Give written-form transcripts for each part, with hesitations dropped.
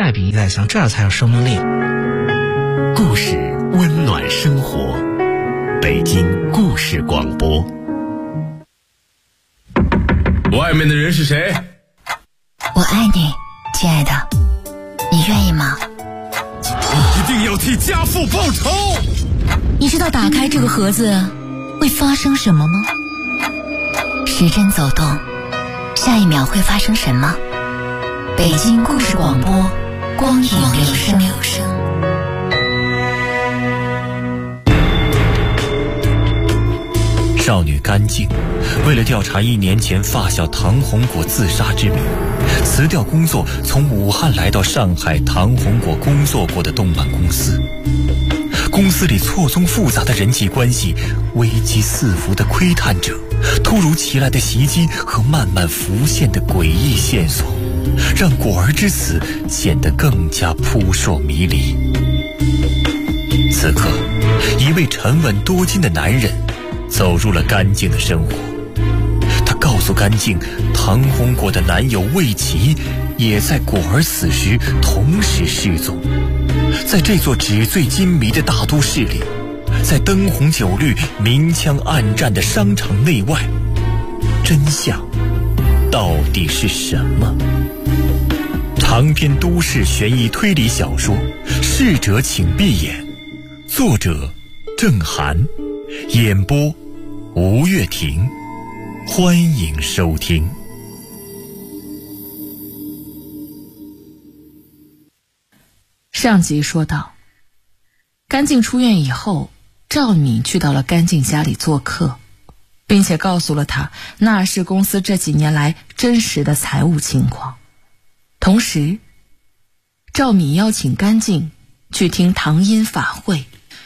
再比再香，这才有生命力。 故事温暖生活，北京故事广播。 外面的人是谁？ 我爱你，亲爱的，你愿意吗？ 你一定要替家父报仇！ 你知道打开这个盒子会发生什么吗？时针走动，下一秒会发生什么？北京故事广播，光影留声。 少女甘静为了调查1年前发小唐红果自杀之谜，辞掉工作，从武汉来到上海唐红果工作过的动漫公司。公司里错综复杂的人际关系，危机四伏的窥探者，突如其来的袭击和慢慢浮现的诡异线索，让果儿之死显得更加扑朔迷离。此刻，一位沉稳多金的男人走入了甘静的生活。他告诉甘静，唐红果的男友魏琪也在果儿死时同时失踪。在这座纸醉金迷的大都市里，在灯红酒绿、明枪暗战的商场内外，真相到底是什么？长篇都市悬疑推理小说《逝者请闭眼》，作者郑涵，演播吴月婷，欢迎收听。 上集说到，甘静出院以后，赵敏去到了甘静家里做客，并且告诉了他纳氏公司这几年来真实的财务情况。同时，赵敏邀请甘静去听唐音法会。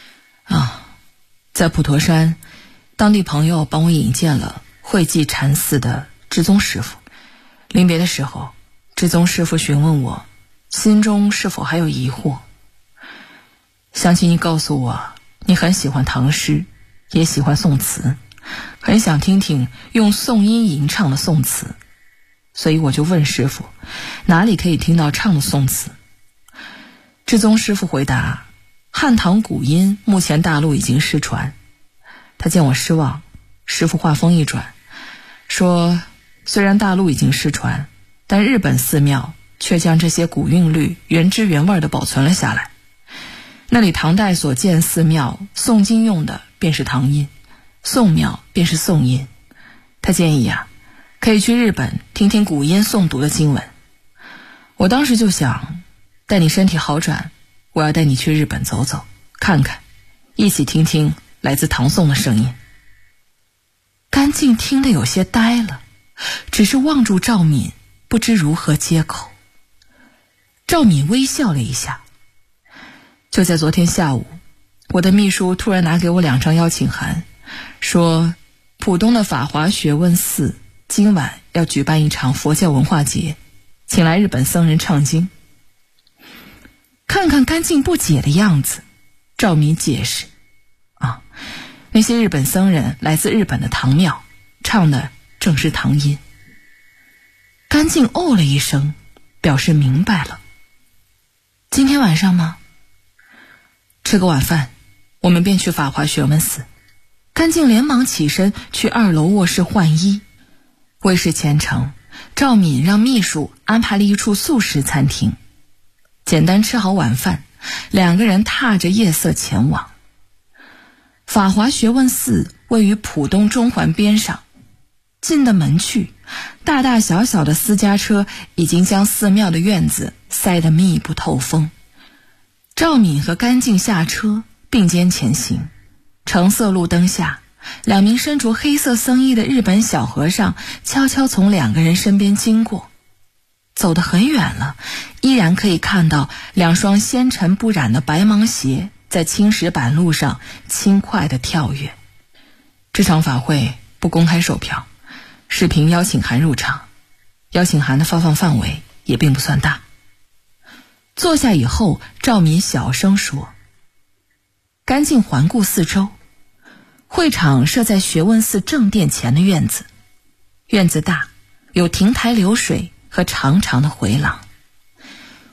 在普陀山，当地朋友帮我引荐了慧济禅寺的智宗师傅。临别的时候，智宗师傅询问我心中是否还有疑惑。想起你告诉我你很喜欢唐诗，也喜欢宋词，很想听听用宋音吟唱的宋词，所以我就问师傅哪里可以听到唱的宋词。智宗师傅回答，汉唐古音目前大陆已经失传。他见我失望，师傅话锋一转，说虽然大陆已经失传，但日本寺庙却将这些古韵律原汁原味地保存了下来。那里唐代所建寺庙诵经用的便是唐音，宋庙便是宋音。他建议可以去日本听听古音诵读的经文。我当时就想，待你身体好转，我要带你去日本走走看看，一起听听来自唐宋的声音。甘静听得有些呆了，只是望住赵敏，不知如何接口。赵敏微笑了一下。就在昨天下午，我的秘书突然拿给我2张邀请函，说浦东的法华学问寺今晚要举办一场佛教文化节，请来日本僧人唱经。看看甘静不解的样子，赵敏解释，那些日本僧人来自日本的唐庙，唱的正是唐音。甘静哦了一声，表示明白了。今天晚上吗？吃个晚饭，我们便去法华学问寺。甘静连忙起身去2楼卧室换衣。为示虔诚，赵敏让秘书安排了一处素食餐厅。简单吃好晚饭，2个人踏着夜色前往。法华学问寺位于浦东中环边上，进的门去，大大小小的私家车已经将寺庙的院子塞得密不透风。赵敏和甘静下车，并肩前行。橙色路灯下，2名身着黑色僧衣的日本小和尚悄悄从2个人身边经过。走得很远了，依然可以看到2双纤尘不染的白芒鞋在青石板路上轻快地跳跃。这场法会不公开售票，是凭邀请函入场，邀请函的发放范围也并不算大。坐下以后，赵敏小声说，甘静环顾四周，会场设在学问寺正殿前的院子，院子大，有亭台流水和长长的回廊。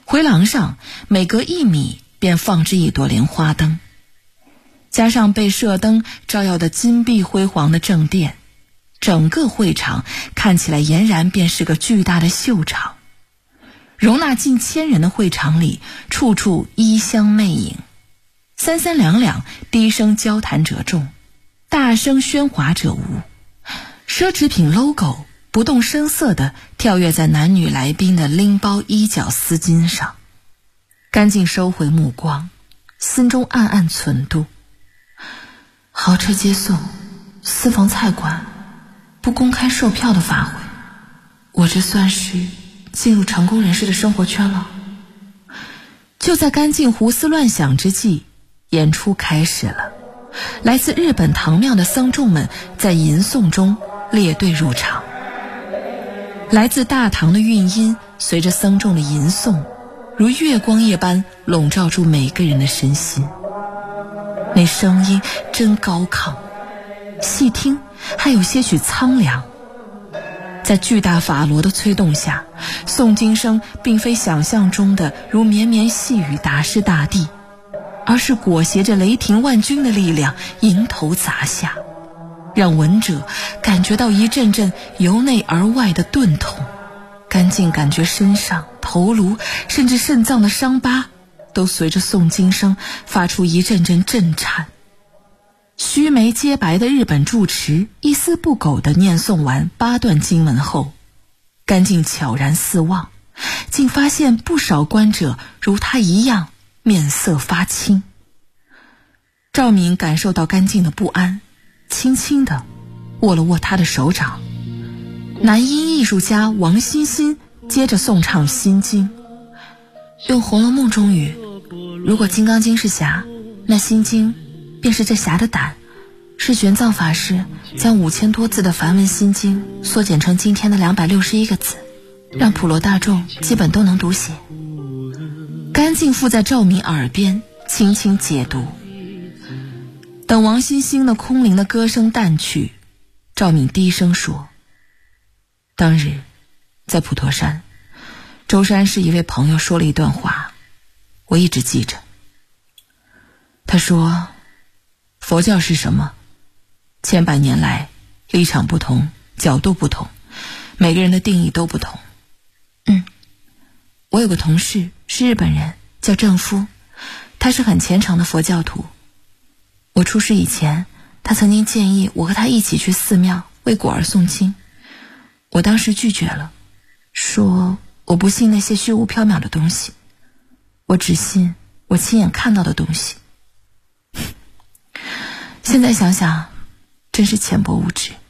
回廊上每隔1米便放置一朵莲花灯，加上被射灯照耀的金碧辉煌的正殿，整个会场看起来俨然便是个巨大的秀场。容纳近1000人的会场里，处处衣香魅影，三三两两低声交谈者众，大声喧哗者无。奢侈品 logo 不动声色地跳跃在男女来宾的拎包衣角丝巾上。甘静收回目光，心中暗暗忖度：豪车接送，私房菜馆，不公开售票的法会，我这算是进入成功人士的生活圈了。就在甘静胡思乱想之际，演出开始了。来自日本堂庙的僧众们在吟诵中列队入场，来自大堂的韵音随着僧众的吟诵如月光一般笼罩住每个人的身心。那声音真高亢，细听还有些许苍凉。在巨大法螺的催动下，诵经声并非想象中的如绵绵细雨打湿大地，而是裹挟着雷霆万钧的力量迎头砸下，让闻者感觉到一阵阵由内而外的钝痛。甘静感觉身上、头颅甚至肾脏的伤疤都随着诵经声发出一阵阵震颤。须眉皆白的日本住持一丝不苟地念诵完8段经文后，甘静悄然四望，竟发现不少观者如他一样面色发青。赵敏感受到甘静的不安，轻轻地握了握他的手掌。男音艺术家王欣欣接着诵唱心经，用《红楼梦》中语，如果金刚经是匣，那心经便是这匣的胆，是玄奘法师将5000多字的梵文心经缩减成今天的261个字，让普罗大众基本都能读写。甘静附在赵敏耳边轻轻解读。等王欣欣的空灵的歌声淡去，赵敏低声说：当日在普陀山，舟山市一位朋友说了一段话，我一直记着。他说，佛教是什么？千百年来立场不同，角度不同，每个人的定义都不同。我有个同事是日本人，叫郑夫，他是很虔诚的佛教徒。我出事以前，他曾经建议我和他一起去寺庙为果儿诵经，我当时拒绝了，说我不信那些虚无缥缈的东西，我只信我亲眼看到的东西。现在想想真是浅薄无知。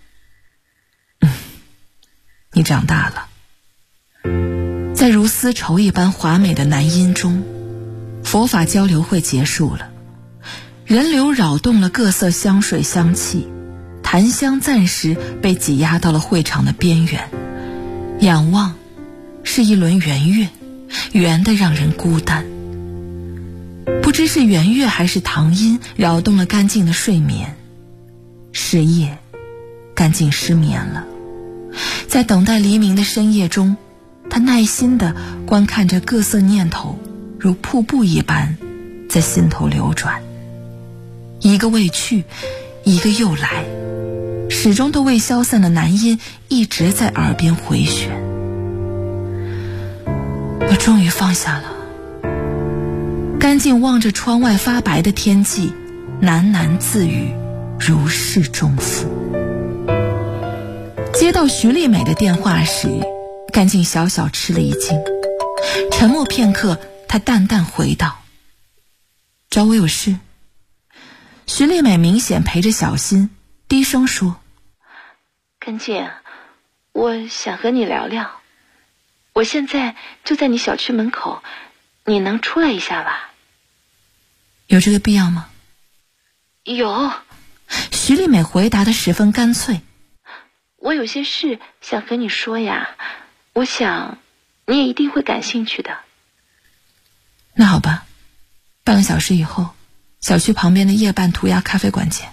你长大了。在如丝绸一般华美的南音中，佛法交流会结束了，人流扰动了各色香水香气，檀香暂时被挤压到了会场的边缘。仰望是一轮圆月，圆得让人孤单。不知是圆月还是唐音扰动了甘静的睡眠。是夜，甘静失眠了。在等待黎明的深夜中，他耐心地观看着各色念头如瀑布一般在心头流转，一个未去，一个又来，始终都未消散的男音一直在耳边回旋。我终于放下了。甘静望着窗外发白的天际，喃喃自语，如释重负。接到徐丽美的电话时，甘静小小吃了一惊，沉默片刻，她淡淡回道：找我有事。徐丽美明显陪着小心，低声说：甘静，我想和你聊聊，我现在就在你小区门口，你能出来一下吧？有这个必要吗？有。徐丽美回答得十分干脆。我有些事想和你说呀，我想你也一定会感兴趣的。那好吧，半个小时以后，小区旁边的夜半涂鸦咖啡馆见。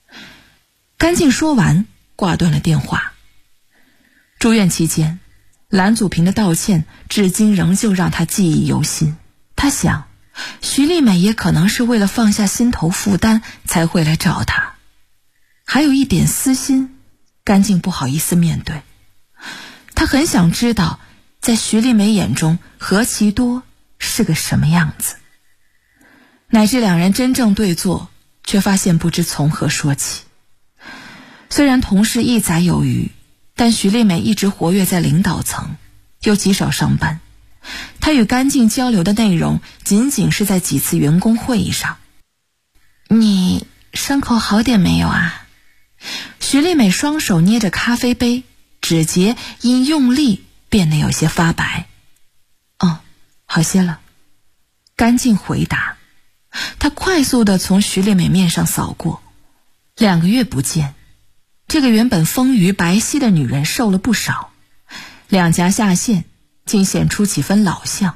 甘静说完，挂断了电话。住院期间， 蓝祖平的道歉至今仍旧让他记忆犹新。他想，徐丽美也可能是为了放下心头负担才会来找他，还有一点私心，干净不好意思面对。他很想知道，在徐丽美眼中何其多是个什么样子，乃至两人真正对坐，却发现不知从何说起。虽然同事一载有余，但徐丽美一直活跃在领导层，又极少上班。她与干净交流的内容仅仅是在几次员工会议上。你伤口好点没有啊？徐丽美双手捏着咖啡杯，指节因用力变得有些发白。好些了。干净回答。他快速地从徐丽美面上扫过，2个月不见，这个原本丰腴白皙的女人瘦了不少，两颊下陷，竟显出几分老相。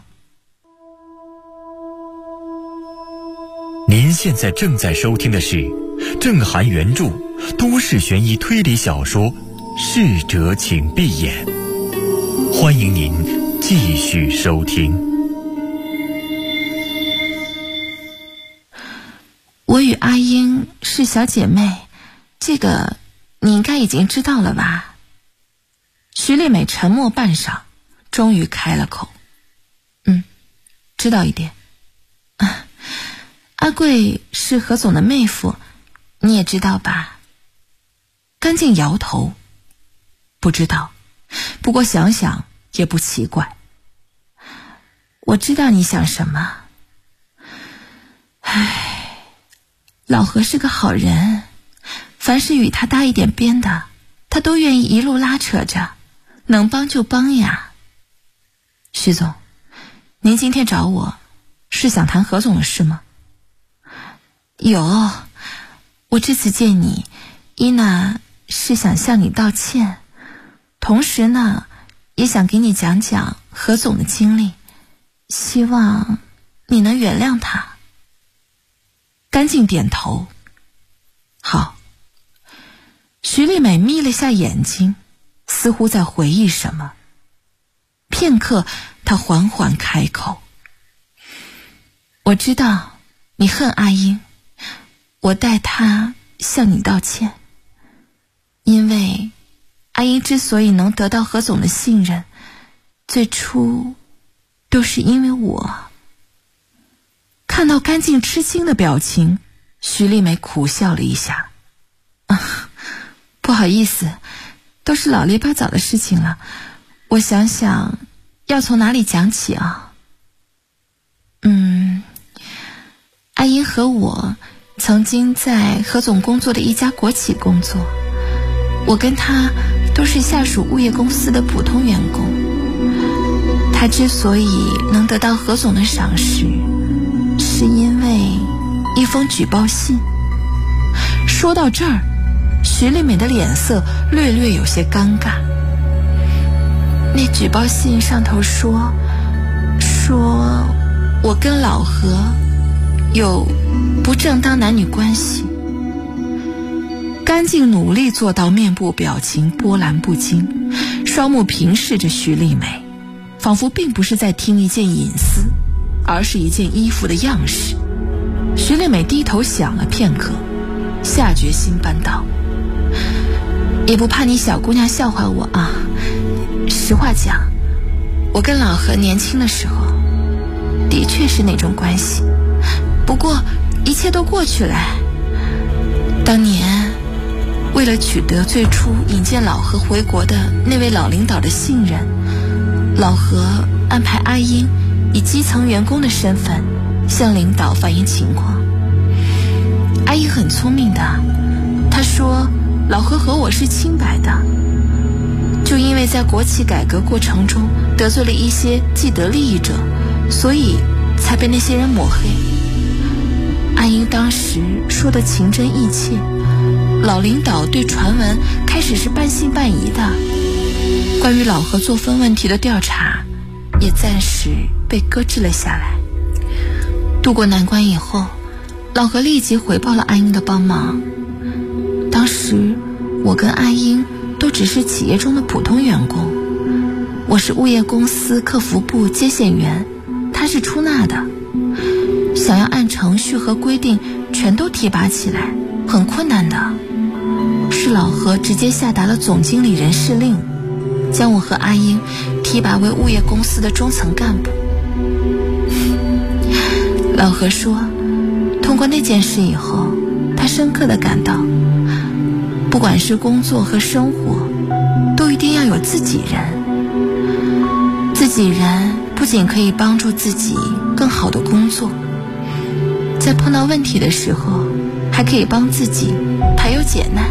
您现在正在收听的是郑涵原著都市悬疑推理小说《逝者请闭眼》，欢迎您继续收听。 我与阿英是小姐妹，这个你应该已经知道了吧？徐丽美沉默半晌，终于开了口。知道一点。阿贵是何总的妹夫，你也知道吧？干净摇头，不知道，不过想想也不奇怪。我知道你想什么。老何是个好人，凡是与他搭一点边的，他都愿意一路拉扯着，能帮就帮呀。徐总，您今天找我是想谈何总的事吗？有，我这次见你，伊娜是想向你道歉，同时呢，也想给你讲讲何总的经历，希望你能原谅他。干净点头。好。徐丽美眯了下眼睛，似乎在回忆什么。片刻，她缓缓开口：我知道你恨阿英，我代她向你道歉。因为阿英之所以能得到何总的信任，最初都是因为我。看到干净吃惊的表情，徐丽美苦笑了一下。不好意思，都是老里八早的事情了，我想想要从哪里讲起啊？阿英和我曾经在何总工作的一家国企工作，我跟他都是下属物业公司的普通员工。他之所以能得到何总的赏识，是因为一封举报信。说到这儿，徐丽美的脸色略略有些尴尬。那举报信上头说我跟老何有不正当男女关系。干净努力做到面部表情波澜不惊，双目平视着徐丽美，仿佛并不是在听一件隐私，而是一件衣服的样式。徐丽美低头想了片刻，下决心搬道：也不怕你小姑娘笑话我啊，实话讲，我跟老何年轻的时候的确是那种关系，不过一切都过去了。当年为了取得最初引荐老何回国的那位老领导的信任，老何安排阿英以基层员工的身份向领导反映情况。阿英很聪明的，她说老何和我是清白的，就因为在国企改革过程中得罪了一些既得利益者，所以才被那些人抹黑。阿英当时说的情真意切，老领导对传闻开始是半信半疑的，关于老何作风问题的调查也暂时被搁置了下来。渡过难关以后，老何立即回报了阿英的帮忙。当时我跟阿英都只是企业中的普通员工， 我是物业公司客服部接线员，他是出纳的，想要按程序和规定全都提拔起来很困难的。是老何直接下达了总经理人事令，将我和阿英提拔为物业公司的中层干部。老何说，通过那件事以后，他深刻地感到，不管是工作和生活，都一定要有自己人。自己人不仅可以帮助自己更好的工作，在碰到问题的时候，还可以帮自己排忧解难。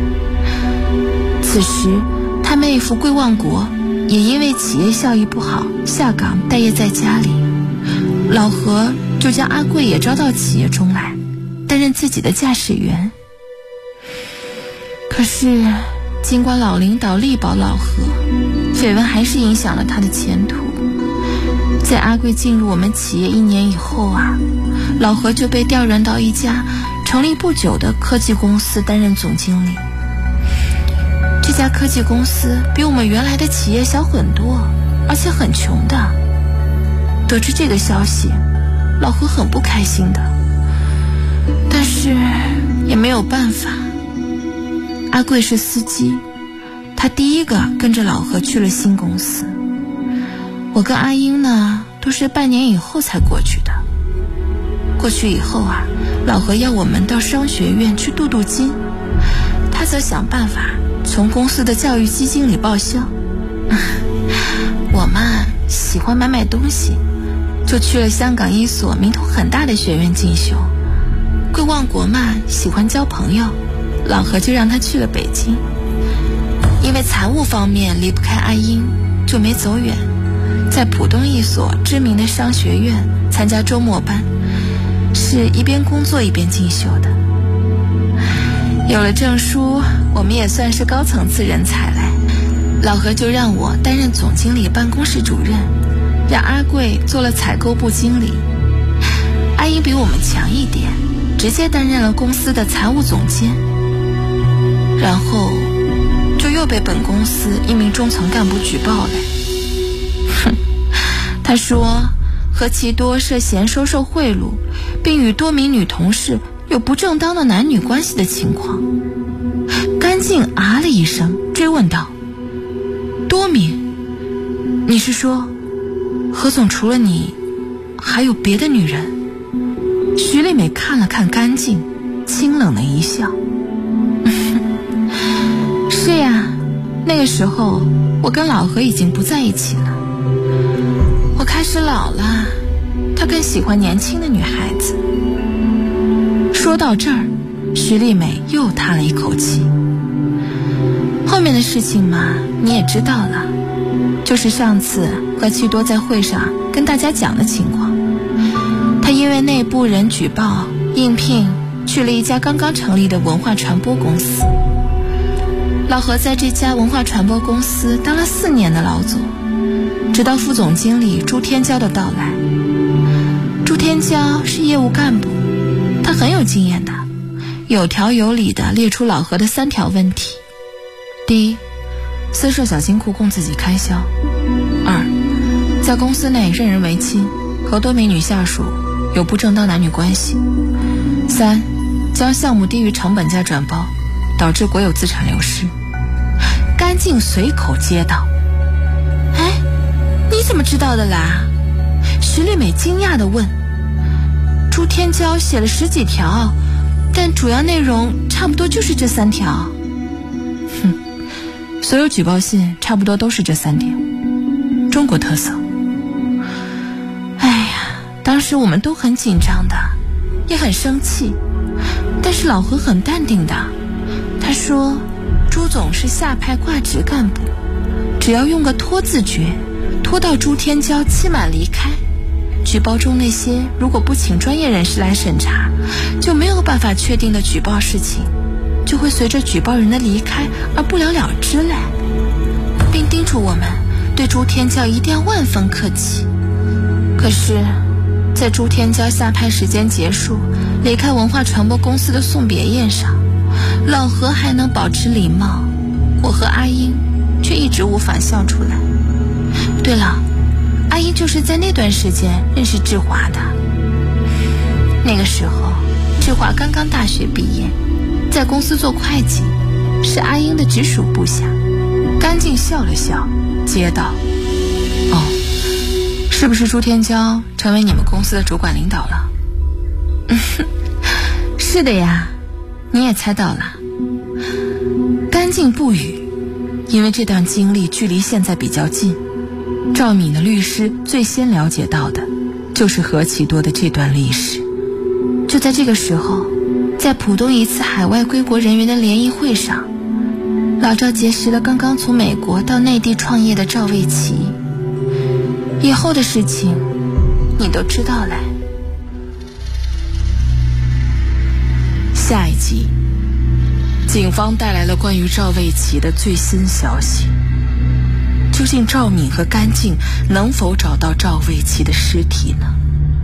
此时，他妹夫桂旺国也因为企业效益不好下岗待业在家里，老何就将阿贵也招到企业中来，担任自己的驾驶员。可是尽管老领导力保老何，绯闻还是影响了他的前途。在阿贵进入我们企业1年以后啊，老何就被调任到一家成立不久的科技公司担任总经理。这家科技公司比我们原来的企业小很多，而且很穷的。得知这个消息，老何很不开心的，但是也没有办法。阿贵是司机，他第一个跟着老何去了新公司。我跟阿英呢，都是半年以后才过去的。过去以后啊，老何要我们到商学院去镀金，他则想办法从公司的教育基金里报销。我嘛喜欢买东西，就去了香港一所名头很大的学院进修。桂旺国嘛喜欢交朋友，老何就让他去了北京。因为财务方面离不开阿英，就没走远，在浦东一所知名的商学院参加周末班，是一边工作一边进修的。有了证书，我们也算是高层次人才了。老何就让我担任总经理办公室主任，让阿贵做了采购部经理。阿英比我们强一点，直接担任了公司的财务总监。然后就又被本公司一名中层干部举报了。他说何其多涉嫌收受贿赂，并与多名女同事有不正当的男女关系的情况。甘静啊了一声，追问道：多名？你是说何总除了你还有别的女人？徐丽美看了看甘静，清冷的一笑。是呀，那个时候我跟老何已经不在一起了，我开始老了，他更喜欢年轻的女孩子。说到这儿，徐丽美又叹了一口气。后面的事情嘛，你也知道了，就是上次何其多在会上跟大家讲的情况。他因为内部人举报应聘去了一家刚刚成立的文化传播公司。老何在这家文化传播公司当了4年的老总，直到副总经理朱天骄的到来。朱天骄是业务干部，他很有经验的，有条有理的列出老何的3条问题。第一，私设小金库供自己开销；二，在公司内任人唯亲，和多名女下属有不正当男女关系；三，将项目低于成本价转包，导致国有资产流失。甘静随口接道：哎，你怎么知道的啦？徐丽美惊讶地问。朱天骄写了10几条，但主要内容差不多就是这3条。所有举报信差不多都是这3点，中国特色。哎呀，当时我们都很紧张的，也很生气，但是老何很淡定的，他说朱总是下派挂职干部，只要用个拖字诀，拖到朱天骄期满离开，举报中那些如果不请专业人士来审查，就没有办法确定的举报事情，就会随着举报人的离开而不了了之嘞，并叮嘱我们对朱天骄一定要万分客气。可是在朱天骄下派时间结束离开文化传播公司的送别宴上，老何还能保持礼貌，我和阿英却一直无法笑出来。 对了，阿英就是在那段时间认识志华的。那个时候志华刚刚大学毕业，在公司做会计，是阿英的直属部下。干净笑了笑，接道：哦，是不是朱天骄成为你们公司的主管领导了？是的呀，你也猜到了。干净不语，因为这段经历距离现在比较近，赵敏的律师最先了解到的就是何其多的这段历史。就在这个时候，在浦东一次海外归国人员的联谊会上，老赵结识了刚刚从美国到内地创业的赵卫奇。以后的事情你都知道嘞。下一集，警方带来了关于赵卫奇的最新消息。究竟赵敏和甘静能否找到赵卫奇的尸体呢？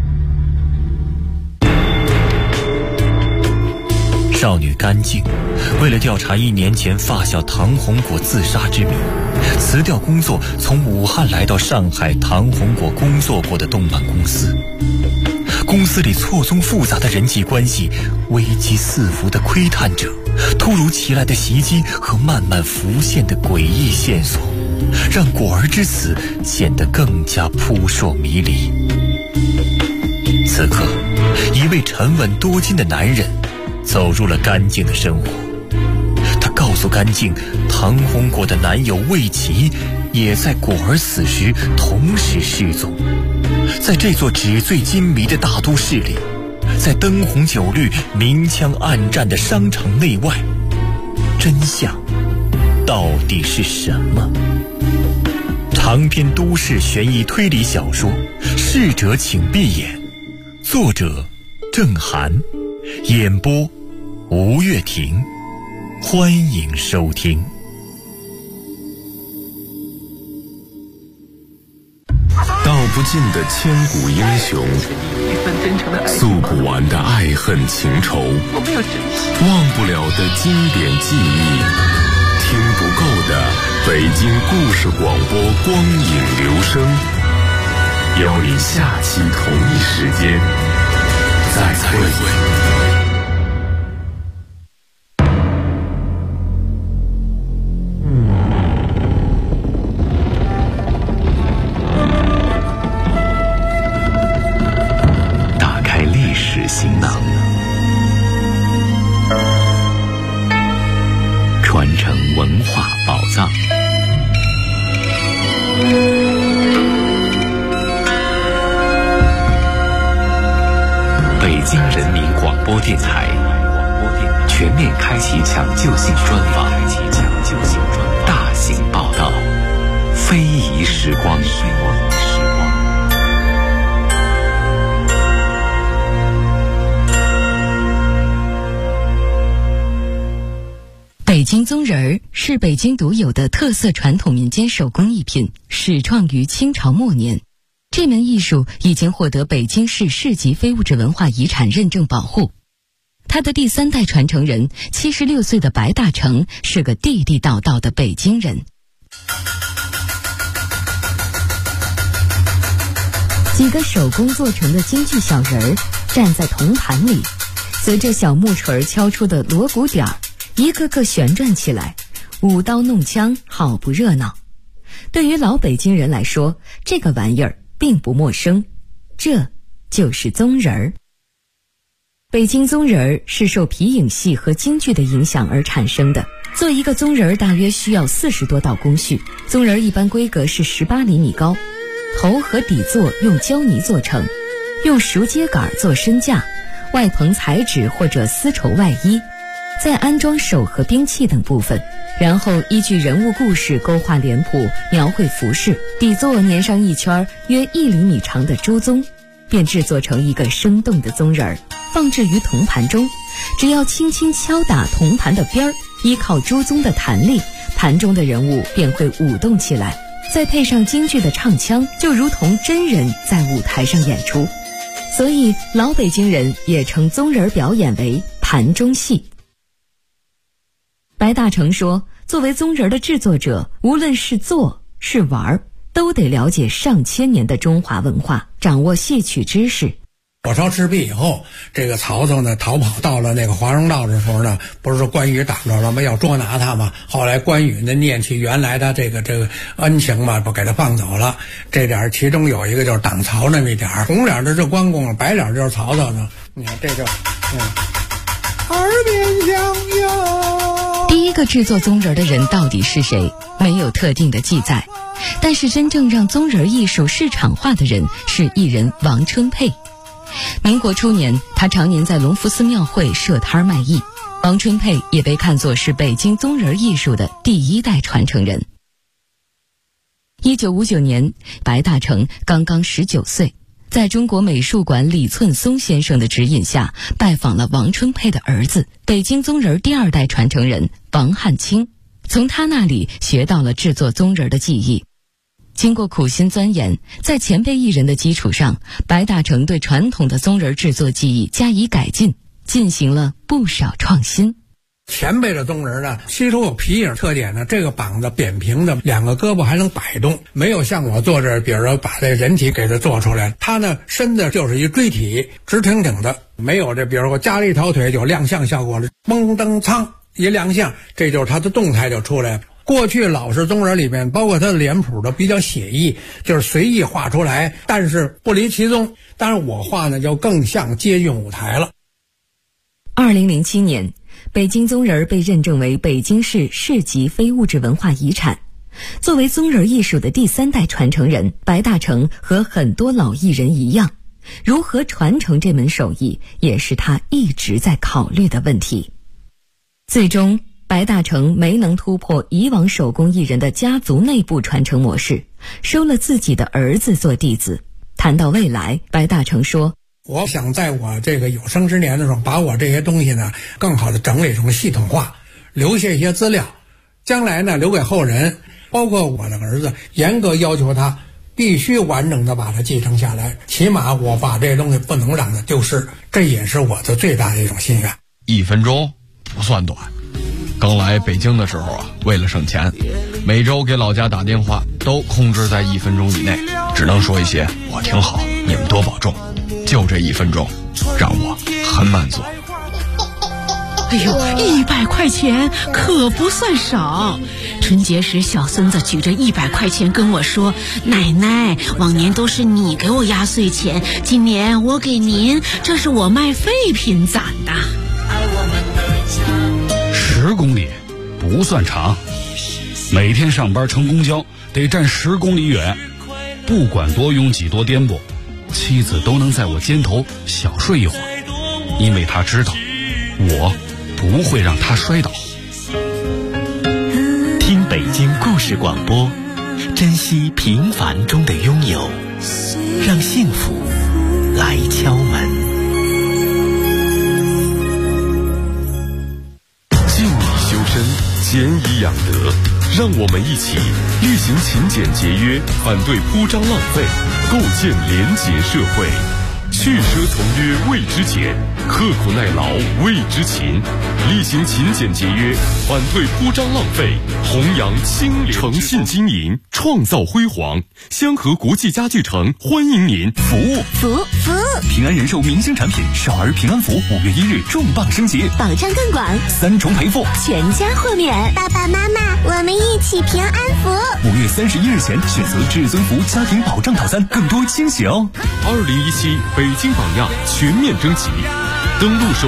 少女甘静为了调查1年前发小唐红果自杀之谜，辞掉工作，从武汉来到上海唐红果工作过的动漫公司。公司里错综复杂的人际关系，危机四伏的窥探者，突如其来的袭击和慢慢浮现的诡异线索，让果儿之死显得更加扑朔迷离。此刻，一位沉稳多金的男人走入了甘静的生活。他告诉甘静，唐红果的男友魏奇也在果儿死时同时失踪。在这座纸醉金迷的大都市里，在灯红酒绿、明枪暗战的商场内外，真相到底是什么？长篇都市悬疑推理小说《逝者请闭眼》，作者郑涵，演播吴月婷，欢迎收听。 道不尽的千古英雄，诉不完的爱恨情仇，忘不了的经典记忆，听不够的北京故事广播光影留声。邀你下期同一时间再会。 行囊，传承文化宝藏。北京人民广播电台全面开启抢救性专访，大型报道，非遗时光。 北京宗人儿是北京独有的特色传统民间手工艺品，始创于清朝末年。这门艺术已经获得北京市市级非物质文化遗产认证保护。他的第3代传承人76岁的白大成是个地地道道的北京人。几个手工做成的京剧小人儿站在铜盘里，随着小木锤敲出的锣鼓点儿，一个个旋转起来，舞刀弄枪，好不热闹。对于老北京人来说，这个玩意儿并不陌生，这就是宗人儿。北京宗人儿是受皮影戏和京剧的影响而产生的。做一个宗人儿大约需要40多道工序，宗人儿一般规格是18厘米高，头和底座用胶泥做成，用熟秸秆做身架，外棚彩纸或者丝绸外衣，再安装手和兵器等部分，然后依据人物故事勾画脸谱，描绘服饰，底座粘上一圈约1厘米长的猪鬃，便制作成一个生动的宗人儿，放置于铜盘中。只要轻轻敲打铜盘的边儿，依靠猪鬃的弹力，盘中的人物便会舞动起来，再配上京剧的唱腔，就如同真人在舞台上演出。所以老北京人也称宗人表演为盘中戏。白大成说，作为宗人的制作者，无论是做是玩， 都得了解上千年的中华文化，掌握戏曲知识。 火烧赤壁以后，这个曹操呢逃跑到了那个华容道的时候呢，不是说关羽挡着了吗？要捉拿他嘛。后来关羽呢念起原来的这个恩情嘛，不给他放走了。这点其中有一个就是挡曹那么一点，红脸的是关公，白脸就是曹操呢。你看这就耳边响哟。 第一个制作宗人的人到底是谁？没有特定的记载，但是真正让宗人艺术市场化的人是艺人王春佩。民国初年，他常年在隆福寺庙会设摊卖艺。王春佩也被看作是北京宗人艺术的第一代传承人。1959年，白大成刚刚19岁，在中国美术馆李寸松先生的指引下，拜访了王春佩的儿子，北京宗人第二代传承人王汉卿，从他那里学到了制作宗人的技艺。经过苦心钻研，在前辈艺人的基础上，白大成对传统的宗人制作技艺加以改进，进行了不少创新。 前辈的宗人呢，吸收有皮影特点呢，这个膀子扁平的，两个胳膊还能摆动，没有像我做这，比如说把这人体给它做出来，他呢身子就是一锥体，直挺挺的，没有这，比如说加了一条腿有亮相效果了，嘣噔苍一亮相，这就是他的动态就出来了。过去老式宗人里面，包括他的脸谱都比较写意，就是随意画出来，但是不离其宗。当然我画呢就更像接近舞台了。 2007年，北京宗人被认证为北京市市级非物质文化遗产。作为宗人艺术的第三代传承人，白大成和很多老艺人一样，如何传承这门手艺，也是他一直在考虑的问题。最终，白大成没能突破以往手工艺人的家族内部传承模式，收了自己的儿子做弟子。谈到未来，白大成说， 我想在我这个有生之年的时候，把我这些东西呢更好的整理成系统化，留下一些资料，将来呢留给后人，包括我的儿子，严格要求他必须完整的把它继承下来，起码我把这些东西不能让它丢失，这也是我的最大的一种心愿。 1分钟不算短，刚来北京的时候啊，为了省钱，每周给老家打电话都控制在1分钟以内，只能说一些我挺好，你们多保重，就这1分钟让我很满足。 哎呦，100块钱可不算少。春节时小孙子举着100块钱跟我说，奶奶，往年都是你给我压岁钱，今年我给您，这是我卖废品攒的。 10公里不算长，每天上班乘公交得站10公里远，不管多拥挤多颠簸，妻子都能在我肩头小睡一会儿，因为她知道我不会让她摔倒。 听北京故事广播，珍惜平凡中的拥有，让幸福来敲门。 俭以养德，让我们一起履行勤俭节约，反对铺张浪费，构建廉洁社会。去奢从约谓之俭，刻苦耐劳谓之勤。厉行勤俭节约，反对铺张浪费，弘扬清廉，诚信经营，创造辉煌。香河国际家具城欢迎您！服务平安人寿明星产品少儿平安符5月1日重磅升级， 保障更广 ，3重赔付， 全家豁免。爸爸妈妈，我们一起平安符。 5月31日前选择至尊福家庭保障套餐，更多惊喜哦！ 2017北京榜样全面征集，登录